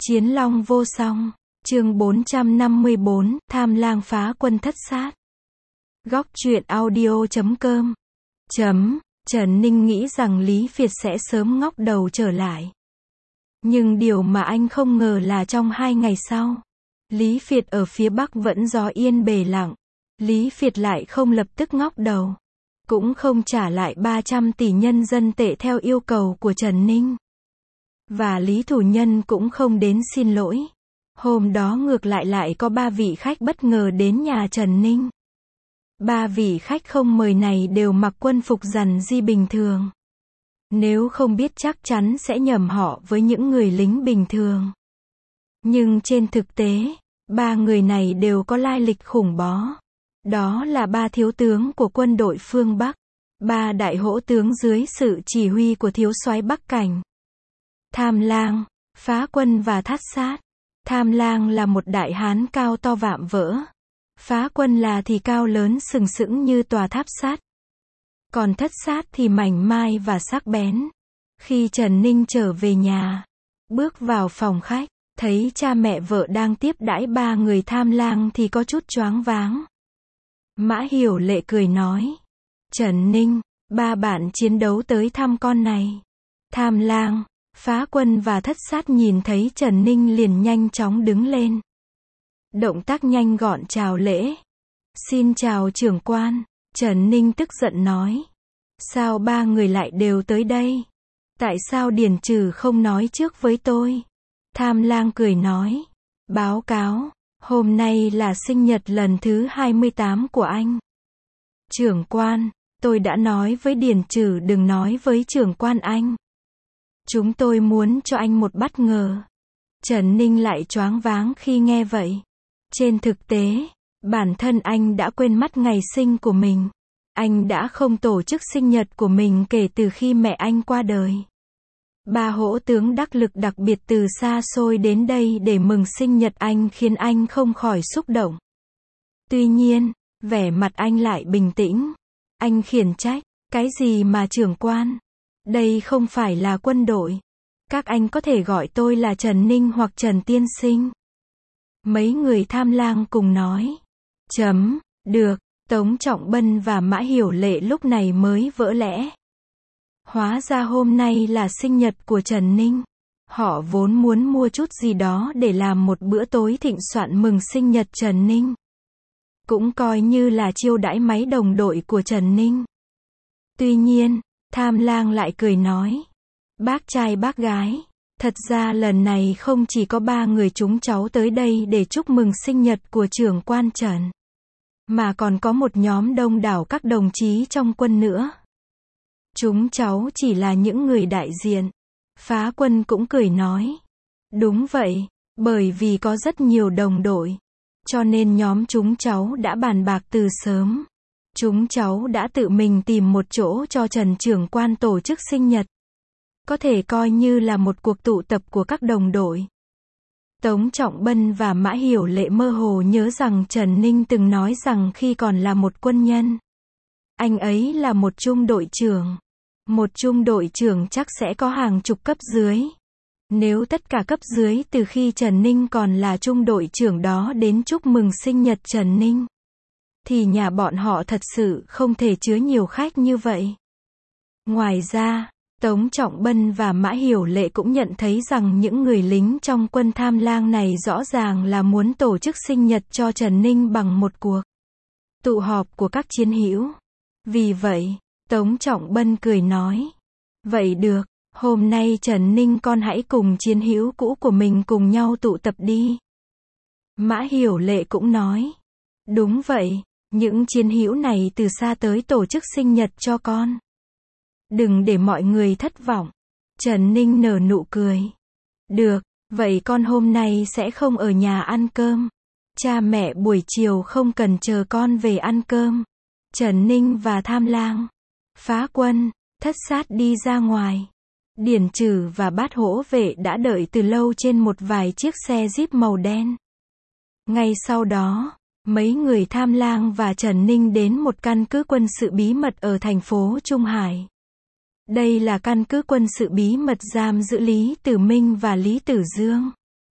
Chiến long vô song, chương 454, tham lang phá quân thất sát. Góc truyện audio.com. Trần Ninh nghĩ rằng Lý Việt sẽ sớm ngóc đầu trở lại. Nhưng điều mà anh không ngờ là trong 2 ngày sau, Lý Việt ở phía Bắc vẫn gió yên bề lặng. Lý Việt lại không lập tức ngóc đầu, cũng không trả lại 300 tỷ nhân dân tệ theo yêu cầu của Trần Ninh. Và Lý Thủ Nhân cũng không đến xin lỗi. Hôm đó ngược lại có 3 vị khách bất ngờ đến nhà Trần Ninh. 3 vị khách không mời này đều mặc quân phục rằn di bình thường. Nếu không biết chắc chắn sẽ nhầm họ với những người lính bình thường. Nhưng trên thực tế, 3 người này đều có lai lịch khủng bó. Đó là 3 thiếu tướng của quân đội phương Bắc, 3 đại hỗ tướng dưới sự chỉ huy của thiếu soái Bắc Cảnh. Tham lang, phá quân và thất sát. Tham lang là một đại hán cao to vạm vỡ. Phá quân là thì cao lớn sừng sững như tòa tháp sắt. Còn thất sát thì mảnh mai và sắc bén. Khi Trần Ninh trở về nhà, bước vào phòng khách, thấy cha mẹ vợ đang tiếp đãi 3 người tham lang thì có chút choáng váng. Mã Hiểu Lệ cười nói: Trần Ninh, 3 bạn chiến đấu tới thăm con này. Tham lang, phá quân và thất sát nhìn thấy Trần Ninh liền nhanh chóng đứng lên. Động tác nhanh gọn chào lễ. Xin chào trưởng quan. Trần Ninh tức giận nói: Sao 3 người lại đều tới đây? Tại sao Điền Trừ không nói trước với tôi? Tham lang cười nói: Báo cáo, hôm nay là sinh nhật lần thứ 28 của anh. Trưởng quan, tôi đã nói với Điền Trừ đừng nói với trưởng quan anh. Chúng tôi muốn cho anh một bất ngờ. Trần Ninh lại choáng váng khi nghe vậy. Trên thực tế, bản thân anh đã quên mất ngày sinh của mình. Anh đã không tổ chức sinh nhật của mình kể từ khi mẹ anh qua đời. 3 hỗ tướng đắc lực đặc biệt từ xa xôi đến đây để mừng sinh nhật anh khiến anh không khỏi xúc động. Tuy nhiên, vẻ mặt anh lại bình tĩnh. Anh khiển trách: Cái gì mà trưởng quan? Đây không phải là quân đội. Các anh có thể gọi tôi là Trần Ninh hoặc Trần Tiên Sinh. Mấy người tham lang cùng nói: Được. Tống Trọng Bân và Mã Hiểu Lệ lúc này mới vỡ lẽ. Hóa ra hôm nay là sinh nhật của Trần Ninh. Họ vốn muốn mua chút gì đó để làm một bữa tối thịnh soạn mừng sinh nhật Trần Ninh. Cũng coi như là chiêu đãi mấy đồng đội của Trần Ninh. Tuy nhiên, tham lang lại cười nói: Bác trai bác gái, thật ra lần này không chỉ có 3 người chúng cháu tới đây để chúc mừng sinh nhật của trưởng quan Trần, mà còn có một nhóm đông đảo các đồng chí trong quân nữa. Chúng cháu chỉ là những người đại diện. Phá quân cũng cười nói: Đúng vậy, bởi vì có rất nhiều đồng đội, cho nên nhóm chúng cháu đã bàn bạc từ sớm. Chúng cháu đã tự mình tìm một chỗ cho Trần trưởng quan tổ chức sinh nhật. Có thể coi như là một cuộc tụ tập của các đồng đội. Tống Trọng Bân và Mã Hiểu Lệ mơ hồ nhớ rằng Trần Ninh từng nói rằng khi còn là một quân nhân, anh ấy là một trung đội trưởng. Một trung đội trưởng chắc sẽ có hàng chục cấp dưới. Nếu tất cả cấp dưới từ khi Trần Ninh còn là trung đội trưởng đó đến chúc mừng sinh nhật Trần Ninh, thì nhà bọn họ thật sự không thể chứa nhiều khách như vậy. Ngoài ra, Tống Trọng Bân và Mã Hiểu Lệ cũng nhận thấy rằng những người lính trong quân tham lang này rõ ràng là muốn tổ chức sinh nhật cho Trần Ninh bằng một cuộc tụ họp của các chiến hữu. Vì vậy, Tống Trọng Bân cười nói: Vậy được, hôm nay Trần Ninh con hãy cùng chiến hữu cũ của mình cùng nhau tụ tập đi. Mã Hiểu Lệ cũng nói: Đúng vậy, những chiến hữu này từ xa tới tổ chức sinh nhật cho con. Đừng để mọi người thất vọng. Trần Ninh nở nụ cười. Được, vậy con hôm nay sẽ không ở nhà ăn cơm. Cha mẹ buổi chiều không cần chờ con về ăn cơm. Trần Ninh và tham lang, phá quân, thất sát đi ra ngoài. Điền Trừ và Bát Hỗ Vệ đã đợi từ lâu trên một vài chiếc xe Jeep màu đen. Ngay sau đó, mấy người tham lang và Trần Ninh đến một căn cứ quân sự bí mật ở thành phố Trung Hải. Đây là căn cứ quân sự bí mật giam giữ Lý Tử Minh và Lý Tử Dương.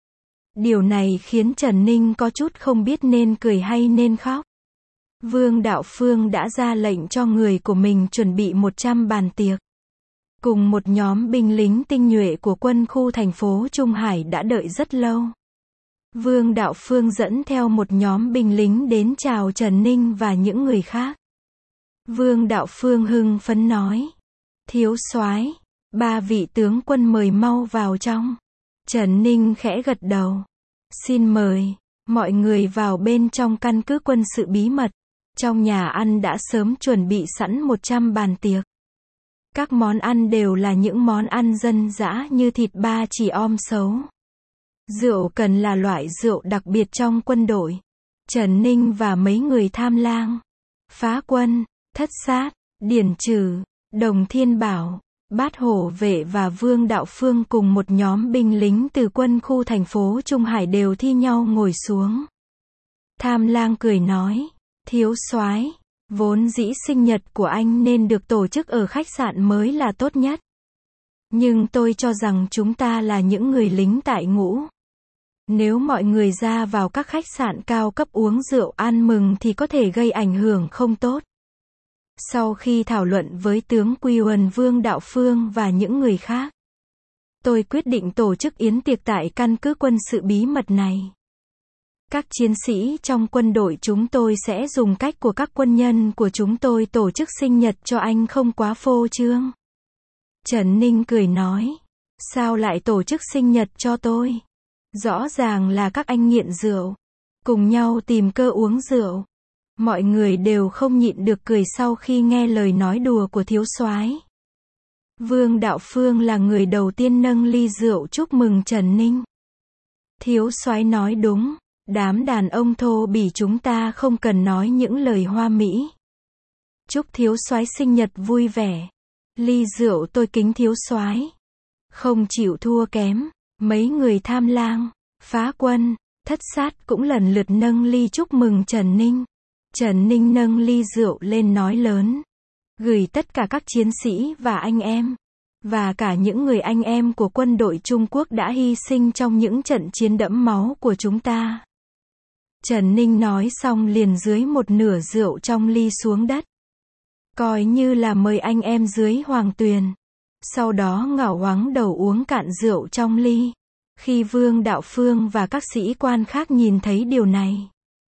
Điều này khiến Trần Ninh có chút không biết nên cười hay nên khóc. Vương Đạo Phương đã ra lệnh cho người của mình chuẩn bị 100 bàn tiệc. Cùng một nhóm binh lính tinh nhuệ của quân khu thành phố Trung Hải đã đợi rất lâu. Vương Đạo Phương dẫn theo một nhóm binh lính đến chào Trần Ninh và những người khác. Vương Đạo Phương hưng phấn nói: thiếu soái, 3 vị tướng quân mời mau vào trong. Trần Ninh khẽ gật đầu. Xin mời. Mọi người vào bên trong căn cứ quân sự bí mật. Trong nhà ăn đã sớm chuẩn bị sẵn 100 bàn tiệc. Các món ăn đều là những món ăn dân dã như thịt ba chỉ om sấu. Rượu cần là loại rượu đặc biệt trong quân đội. Trần Ninh và mấy người tham lang, phá quân, thất sát, điển trừ, đồng thiên bảo, bát hổ vệ và Vương Đạo Phương cùng một nhóm binh lính từ quân khu thành phố Trung Hải đều thi nhau ngồi xuống. Tham lang cười nói: thiếu soái, vốn dĩ sinh nhật của anh nên được tổ chức ở khách sạn mới là tốt nhất. Nhưng tôi cho rằng chúng ta là những người lính tại ngũ. Nếu mọi người ra vào các khách sạn cao cấp uống rượu ăn mừng thì có thể gây ảnh hưởng không tốt. Sau khi thảo luận với tướng Quy Uẩn Vương Đạo Phương và những người khác, tôi quyết định tổ chức yến tiệc tại căn cứ quân sự bí mật này. Các chiến sĩ trong quân đội chúng tôi sẽ dùng cách của các quân nhân của chúng tôi tổ chức sinh nhật cho anh không quá phô trương. Trần Ninh cười nói: sao lại tổ chức sinh nhật cho tôi? Rõ ràng là các anh nghiện rượu, cùng nhau tìm cơ uống rượu. Mọi người đều không nhịn được cười sau khi nghe lời nói đùa của thiếu soái. Vương Đạo Phương là người đầu tiên nâng ly rượu chúc mừng Trần Ninh. Thiếu soái nói đúng, đám đàn ông thô bỉ chúng ta không cần nói những lời hoa mỹ. Chúc thiếu soái sinh nhật vui vẻ. Ly rượu tôi kính thiếu soái. Không chịu thua kém, mấy người tham lang, phá quân, thất sát cũng lần lượt nâng ly chúc mừng Trần Ninh. Trần Ninh nâng ly rượu lên nói lớn: gửi tất cả các chiến sĩ và anh em, và cả những người anh em của quân đội Trung Quốc đã hy sinh trong những trận chiến đẫm máu của chúng ta. Trần Ninh nói xong liền dưới một nửa rượu trong ly xuống đất, coi như là mời anh em dưới hoàng tuyền. Sau đó ngảo ngoáng đầu uống cạn rượu trong ly. Khi Vương Đạo Phương và các sĩ quan khác nhìn thấy điều này,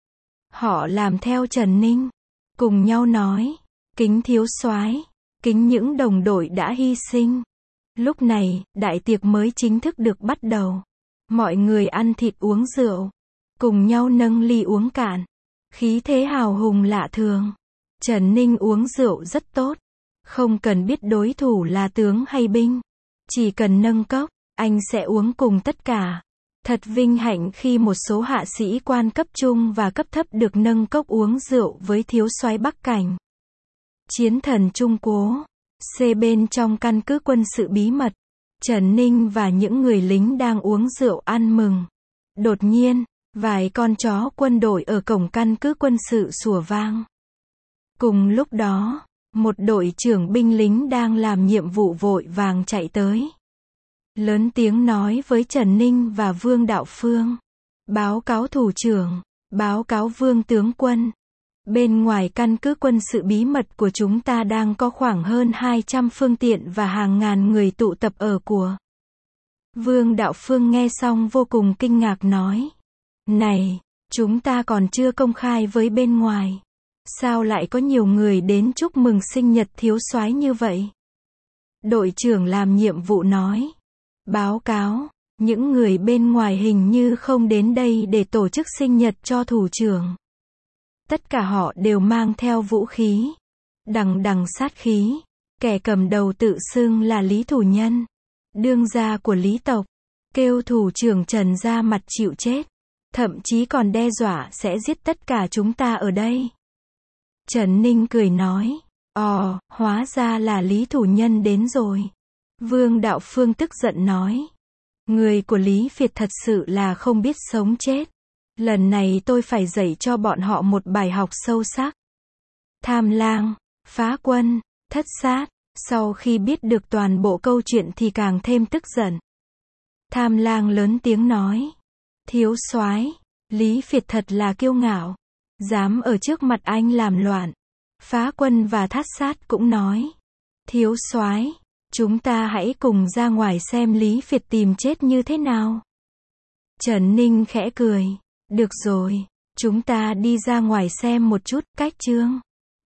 họ làm theo Trần Ninh, cùng nhau nói: kính thiếu soái, kính những đồng đội đã hy sinh. Lúc này, đại tiệc mới chính thức được bắt đầu. Mọi người ăn thịt uống rượu, cùng nhau nâng ly uống cạn. Khí thế hào hùng lạ thường. Trần Ninh uống rượu rất tốt. Không cần biết đối thủ là tướng hay binh. Chỉ cần nâng cốc, anh sẽ uống cùng tất cả. Thật vinh hạnh khi một số hạ sĩ quan cấp trung và cấp thấp được nâng cốc uống rượu với thiếu soái Bắc Cảnh. Chiến thần Trung Cố. Bên trong căn cứ quân sự bí mật, Trần Ninh và những người lính đang uống rượu ăn mừng. Đột nhiên, vài con chó quân đội ở cổng căn cứ quân sự sủa vang. Cùng lúc đó, một đội trưởng binh lính đang làm nhiệm vụ vội vàng chạy tới. Lớn tiếng nói với Trần Ninh và Vương Đạo Phương: báo cáo thủ trưởng, báo cáo Vương tướng quân. Bên ngoài căn cứ quân sự bí mật của chúng ta đang có khoảng hơn 200 phương tiện và hàng ngàn người tụ tập ở của. Vương Đạo Phương nghe xong vô cùng kinh ngạc nói: này, chúng ta còn chưa công khai với bên ngoài. Sao lại có nhiều người đến chúc mừng sinh nhật thiếu soái như vậy? Đội trưởng làm nhiệm vụ nói: báo cáo, những người bên ngoài hình như không đến đây để tổ chức sinh nhật cho thủ trưởng. Tất cả họ đều mang theo vũ khí, đằng đằng sát khí. Kẻ cầm đầu tự xưng là Lý Thủ Nhân, đương gia của Lý tộc, kêu thủ trưởng Trần ra mặt chịu chết, thậm chí còn đe dọa sẽ giết tất cả chúng ta ở đây. Trần Ninh cười nói: hóa ra là Lý Thủ Nhân đến rồi. Vương Đạo Phương tức giận nói: người của Lý Việt thật sự là không biết sống chết. Lần này tôi phải dạy cho bọn họ một bài học sâu sắc. Tham lang, phá quân, thất sát, sau khi biết được toàn bộ câu chuyện thì càng thêm tức giận. Tham lang lớn tiếng nói: Thiếu soái, Lý Việt thật là kiêu ngạo. Dám ở trước mặt anh làm loạn. Phá Quân và Thát Sát cũng nói. Thiếu soái, chúng ta hãy cùng ra ngoài xem Lý Việt tìm chết như thế nào. Trần Ninh khẽ cười. Được rồi, chúng ta đi ra ngoài xem một chút, Cách Chương.